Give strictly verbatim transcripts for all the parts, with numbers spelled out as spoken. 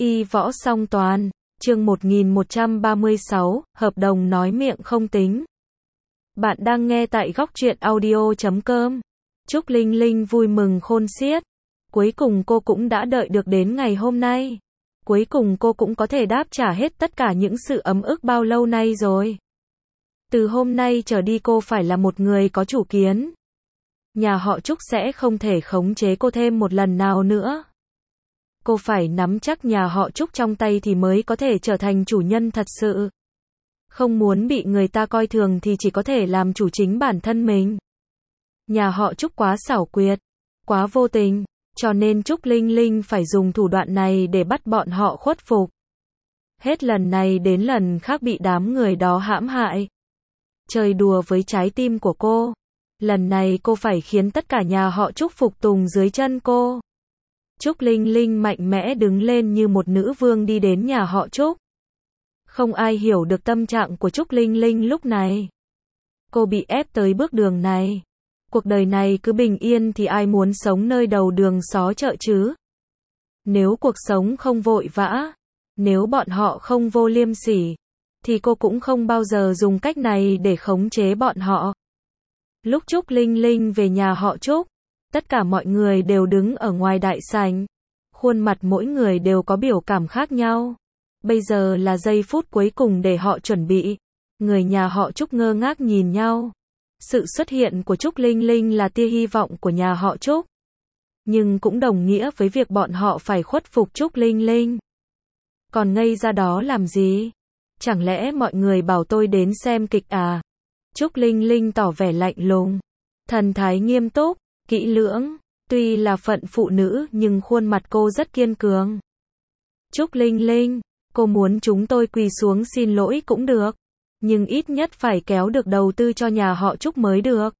Y võ song toàn, chương một nghìn một trăm ba mươi sáu, hợp đồng nói miệng không tính. Bạn đang nghe tại góc truyện audio chấm com. Trúc Linh Linh vui mừng khôn xiết. Cuối cùng cô cũng đã đợi được đến ngày hôm nay. Cuối cùng cô cũng có thể đáp trả hết tất cả những sự ấm ức bao lâu nay rồi. Từ hôm nay trở đi cô phải là một người có chủ kiến. Nhà họ Trúc sẽ không thể khống chế cô thêm một lần nào nữa. Cô phải nắm chắc nhà họ Trúc trong tay thì mới có thể trở thành chủ nhân thật sự. Không muốn bị người ta coi thường thì chỉ có thể làm chủ chính bản thân mình. Nhà họ Trúc quá xảo quyệt, quá vô tình, cho nên Trúc Linh Linh phải dùng thủ đoạn này để bắt bọn họ khuất phục. Hết lần này đến lần khác bị đám người đó hãm hại. Chơi đùa với trái tim của cô. Lần này cô phải khiến tất cả nhà họ Trúc phục tùng dưới chân cô. Trúc Linh Linh mạnh mẽ đứng lên như một nữ vương đi đến nhà họ Trúc. Không ai hiểu được tâm trạng của Trúc Linh Linh lúc này. Cô bị ép tới bước đường này. Cuộc đời này cứ bình yên thì ai muốn sống nơi đầu đường xó chợ chứ? Nếu cuộc sống không vội vã, nếu bọn họ không vô liêm sỉ, thì cô cũng không bao giờ dùng cách này để khống chế bọn họ. Lúc Trúc Linh Linh về nhà họ Trúc, tất cả mọi người đều đứng ở ngoài đại sảnh. Khuôn mặt mỗi người đều có biểu cảm khác nhau. Bây giờ là giây phút cuối cùng để họ chuẩn bị. Người nhà họ Trúc ngơ ngác nhìn nhau. Sự xuất hiện của Trúc Linh Linh là tia hy vọng của nhà họ Trúc. Nhưng cũng đồng nghĩa với việc bọn họ phải khuất phục Trúc Linh Linh. Còn ngây ra đó làm gì? Chẳng lẽ mọi người bảo tôi đến xem kịch à? Trúc Linh Linh tỏ vẻ lạnh lùng. Thần thái nghiêm túc, kỹ lưỡng. Tuy là phận phụ nữ nhưng khuôn mặt cô rất kiên cường. Trúc Linh Linh, cô muốn chúng tôi quỳ xuống xin lỗi cũng được. Nhưng ít nhất phải kéo được đầu tư cho nhà họ Trúc mới được.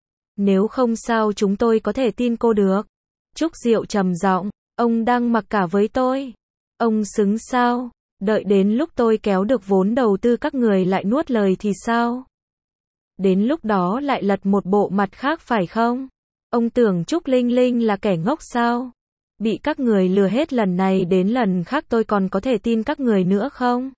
Nếu không sao chúng tôi có thể tin cô được. Trúc Diệu trầm giọng, ông đang mặc cả với tôi. Ông xứng sao? Đợi đến lúc tôi kéo được vốn đầu tư các người lại nuốt lời thì sao? Đến lúc đó lại lật một bộ mặt khác phải không? Ông tưởng Trúc Linh Linh là kẻ ngốc sao? Bị các người lừa hết lần này đến lần khác tôi còn có thể tin các người nữa không?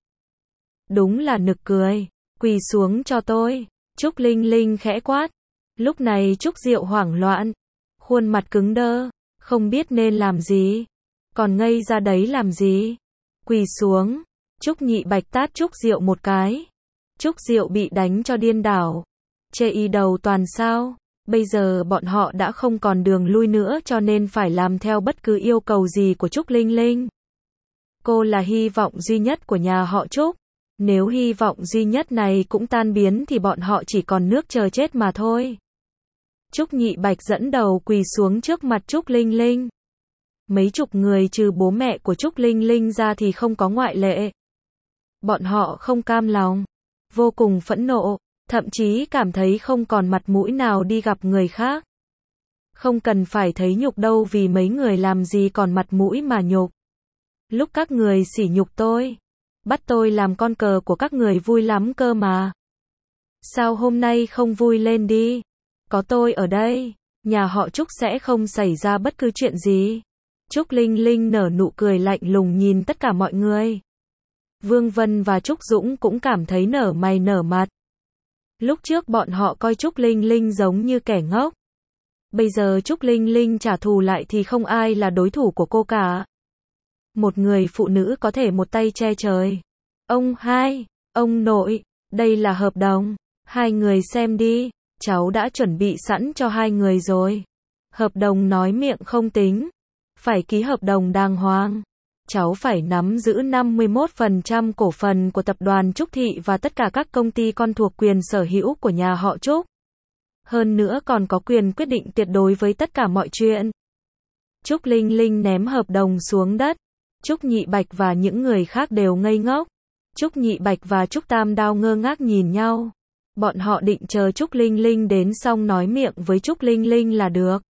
Đúng là nực cười. Quỳ xuống cho tôi. Trúc Linh Linh khẽ quát. Lúc này Trúc Diệu hoảng loạn. Khuôn mặt cứng đơ. Không biết nên làm gì. Còn ngây ra đấy làm gì? Quỳ xuống. Trúc Nhị Bạch tát Trúc Diệu một cái. Trúc Diệu bị đánh cho điên đảo. Chê y đầu toàn sao? Bây giờ bọn họ đã không còn đường lui nữa cho nên phải làm theo bất cứ yêu cầu gì của Trúc Linh Linh. Cô là hy vọng duy nhất của nhà họ Trúc. Nếu hy vọng duy nhất này cũng tan biến thì bọn họ chỉ còn nước chờ chết mà thôi. Trúc Nhị Bạch dẫn đầu quỳ xuống trước mặt Trúc Linh Linh. Mấy chục người trừ bố mẹ của Trúc Linh Linh ra thì không có ngoại lệ. Bọn họ không cam lòng, vô cùng phẫn nộ, thậm chí cảm thấy không còn mặt mũi nào đi gặp người khác. Không cần phải thấy nhục đâu vì mấy người làm gì còn mặt mũi mà nhục. Lúc các người sỉ nhục tôi, bắt tôi làm con cờ của các người vui lắm cơ mà. Sao hôm nay không vui lên đi? Có tôi ở đây, nhà họ Trúc sẽ không xảy ra bất cứ chuyện gì. Trúc Linh Linh nở nụ cười lạnh lùng nhìn tất cả mọi người. Vương Vân và Trúc Dũng cũng cảm thấy nở mày nở mặt. Lúc trước bọn họ coi Trúc Linh Linh giống như kẻ ngốc. Bây giờ Trúc Linh Linh trả thù lại thì không ai là đối thủ của cô cả. Một người phụ nữ có thể một tay che trời. Ông hai, ông nội, đây là hợp đồng. Hai người xem đi, cháu đã chuẩn bị sẵn cho hai người rồi. Hợp đồng nói miệng không tính. Phải ký hợp đồng đàng hoàng. Cháu phải nắm giữ năm mươi mốt phần trăm cổ phần của tập đoàn Trúc Thị và tất cả các công ty con thuộc quyền sở hữu của nhà họ Trúc. Hơn nữa còn có quyền quyết định tuyệt đối với tất cả mọi chuyện. Trúc Linh Linh ném hợp đồng xuống đất. Trúc Nhị Bạch và những người khác đều ngây ngốc. Trúc Nhị Bạch và Trúc Tam Đao ngơ ngác nhìn nhau. Bọn họ định chờ Trúc Linh Linh đến xong nói miệng với Trúc Linh Linh là được.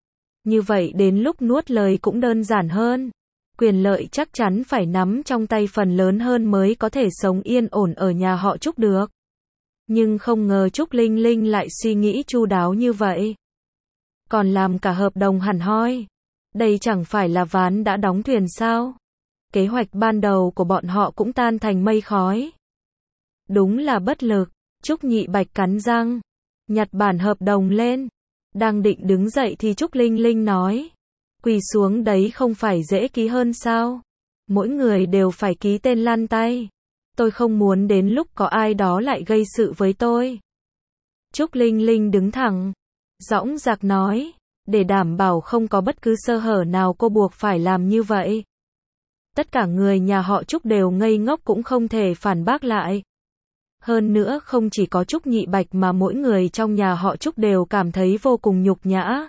Như vậy đến lúc nuốt lời cũng đơn giản hơn. Quyền lợi chắc chắn phải nắm trong tay phần lớn hơn mới có thể sống yên ổn ở nhà họ Trúc được. Nhưng không ngờ Trúc Linh Linh lại suy nghĩ chu đáo như vậy. Còn làm cả hợp đồng hẳn hoi. Đây chẳng phải là ván đã đóng thuyền sao? Kế hoạch ban đầu của bọn họ cũng tan thành mây khói. Đúng là bất lực. Trúc Nhị Bạch cắn răng, nhặt bản hợp đồng lên. Đang định đứng dậy thì Trúc Linh Linh nói. Quỳ xuống đấy không phải dễ ký hơn sao? Mỗi người đều phải ký tên lăn tay. Tôi không muốn đến lúc có ai đó lại gây sự với tôi. Trúc Linh Linh đứng thẳng, dõng dạc nói. Để đảm bảo không có bất cứ sơ hở nào cô buộc phải làm như vậy. Tất cả người nhà họ Trúc đều ngây ngốc cũng không thể phản bác lại. Hơn nữa không chỉ có Trúc Nhị Bạch mà mỗi người trong nhà họ Trúc đều cảm thấy vô cùng nhục nhã.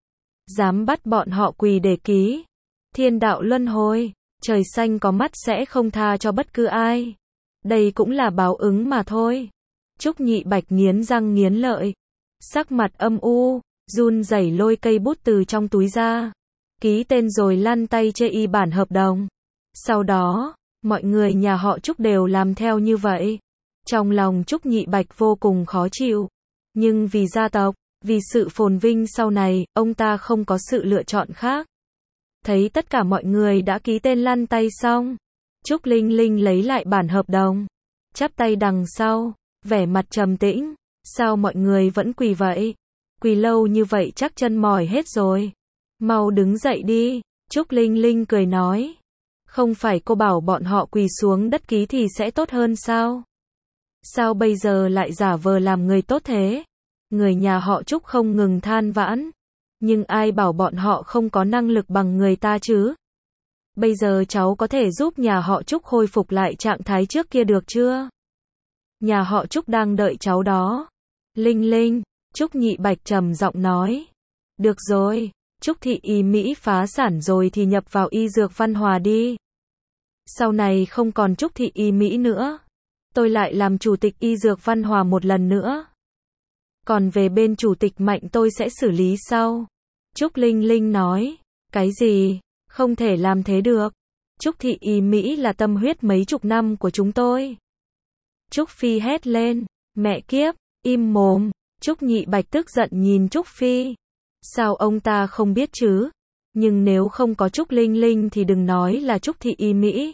Dám bắt bọn họ quỳ để ký. Thiên đạo luân hồi, trời xanh có mắt sẽ không tha cho bất cứ ai. Đây cũng là báo ứng mà thôi. Trúc Nhị Bạch nghiến răng nghiến lợi, sắc mặt âm u, run rẩy lôi cây bút từ trong túi ra, ký tên rồi lăn tay chê y bản hợp đồng. Sau đó, mọi người nhà họ Trúc đều làm theo như vậy. Trong lòng Trúc Nhị Bạch vô cùng khó chịu. Nhưng vì gia tộc, vì sự phồn vinh sau này, ông ta không có sự lựa chọn khác. Thấy tất cả mọi người đã ký tên lăn tay xong, Trúc Linh Linh lấy lại bản hợp đồng, chắp tay đằng sau, vẻ mặt trầm tĩnh. Sao mọi người vẫn quỳ vậy? Quỳ lâu như vậy chắc chân mỏi hết rồi. Mau đứng dậy đi. Trúc Linh Linh cười nói. Không phải cô bảo bọn họ quỳ xuống đất ký thì sẽ tốt hơn sao? Sao bây giờ lại giả vờ làm người tốt thế? Người nhà họ Trúc không ngừng than vãn. Nhưng ai bảo bọn họ không có năng lực bằng người ta chứ? Bây giờ cháu có thể giúp nhà họ Trúc khôi phục lại trạng thái trước kia được chưa? Nhà họ Trúc đang đợi cháu đó. Linh Linh, Trúc Nhị Bạch trầm giọng nói. Được rồi, Trúc Thị Y Mỹ phá sản rồi thì nhập vào Y Dược Văn Hòa đi. Sau này không còn Trúc Thị Y Mỹ nữa. Tôi lại làm chủ tịch Y Dược Văn Hòa một lần nữa. Còn về bên chủ tịch Mạnh tôi sẽ xử lý sau. Trúc Linh Linh nói. Cái gì? Không thể làm thế được. Trúc Thị Y Mỹ là tâm huyết mấy chục năm của chúng tôi. Trúc Phi hét lên. Mẹ kiếp, im mồm. Trúc Nhị Bạch tức giận nhìn Trúc Phi. Sao ông ta không biết chứ? Nhưng nếu không có Trúc Linh Linh thì đừng nói là Trúc Thị Y Mỹ.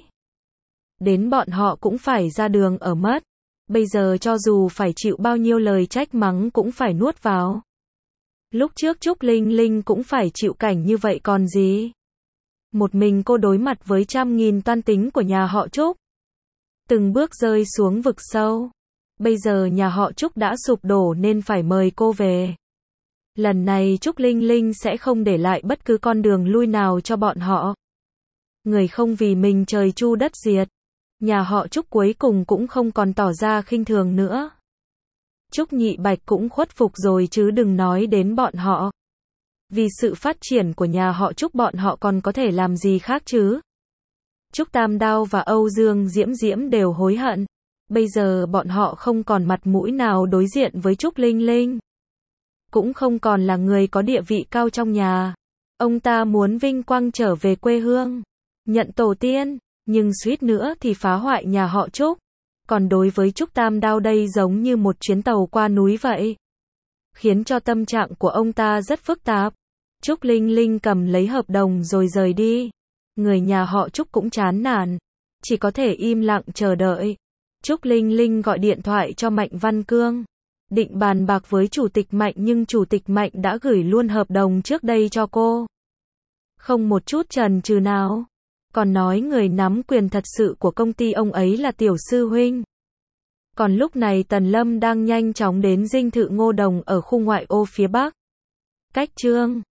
Đến bọn họ cũng phải ra đường ở mất. Bây giờ cho dù phải chịu bao nhiêu lời trách mắng cũng phải nuốt vào. Lúc trước Trúc Linh Linh cũng phải chịu cảnh như vậy còn gì. Một mình cô đối mặt với trăm nghìn toan tính của nhà họ Trúc. Từng bước rơi xuống vực sâu. Bây giờ nhà họ Trúc đã sụp đổ nên phải mời cô về. Lần này Trúc Linh Linh sẽ không để lại bất cứ con đường lui nào cho bọn họ. Người không vì mình trời chu đất diệt. Nhà họ Trúc cuối cùng cũng không còn tỏ ra khinh thường nữa. Trúc Nhị Bạch cũng khuất phục rồi chứ đừng nói đến bọn họ. Vì sự phát triển của nhà họ Trúc bọn họ còn có thể làm gì khác chứ? Trúc Tam Đao và Âu Dương Diễm Diễm đều hối hận. Bây giờ bọn họ không còn mặt mũi nào đối diện với Trúc Linh Linh. Cũng không còn là người có địa vị cao trong nhà. Ông ta muốn vinh quang trở về quê hương, nhận tổ tiên, nhưng suýt nữa thì phá hoại nhà họ Trúc. Còn đối với Trúc Tam Đao đây giống như một chuyến tàu qua núi vậy. Khiến cho tâm trạng của ông ta rất phức tạp. Trúc Linh Linh cầm lấy hợp đồng rồi rời đi. Người nhà họ Trúc cũng chán nản. Chỉ có thể im lặng chờ đợi. Trúc Linh Linh gọi điện thoại cho Mạnh Văn Cương. Định bàn bạc với chủ tịch Mạnh nhưng chủ tịch Mạnh đã gửi luôn hợp đồng trước đây cho cô. Không một chút chần chừ nào. Còn nói người nắm quyền thật sự của công ty ông ấy là Tiểu Sư Huynh. Còn lúc này Tần Lâm đang nhanh chóng đến dinh thự Ngô Đồng ở khu ngoại ô phía Bắc. Cách Trương